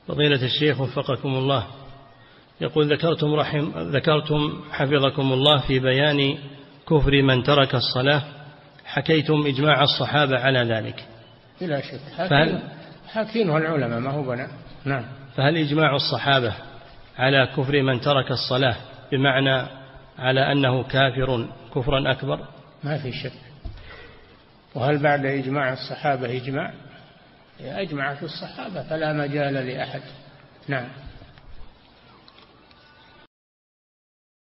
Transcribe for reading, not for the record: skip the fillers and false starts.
فضيلة الشيخ وفقكم الله، يقول ذكرتم حفظكم الله في بيان كفر من ترك الصلاة حكيتم إجماع الصحابة على ذلك. بلا شك حاكينه العلماء، ما هو بنا. نعم. فهل إجماع الصحابة على كفر من ترك الصلاة بمعنى على أنه كافر كفرا أكبر؟ ما في شك. وهل بعد إجماع الصحابة إجماع؟ أجمعت الصحابة فلا مجال لأحد. نعم.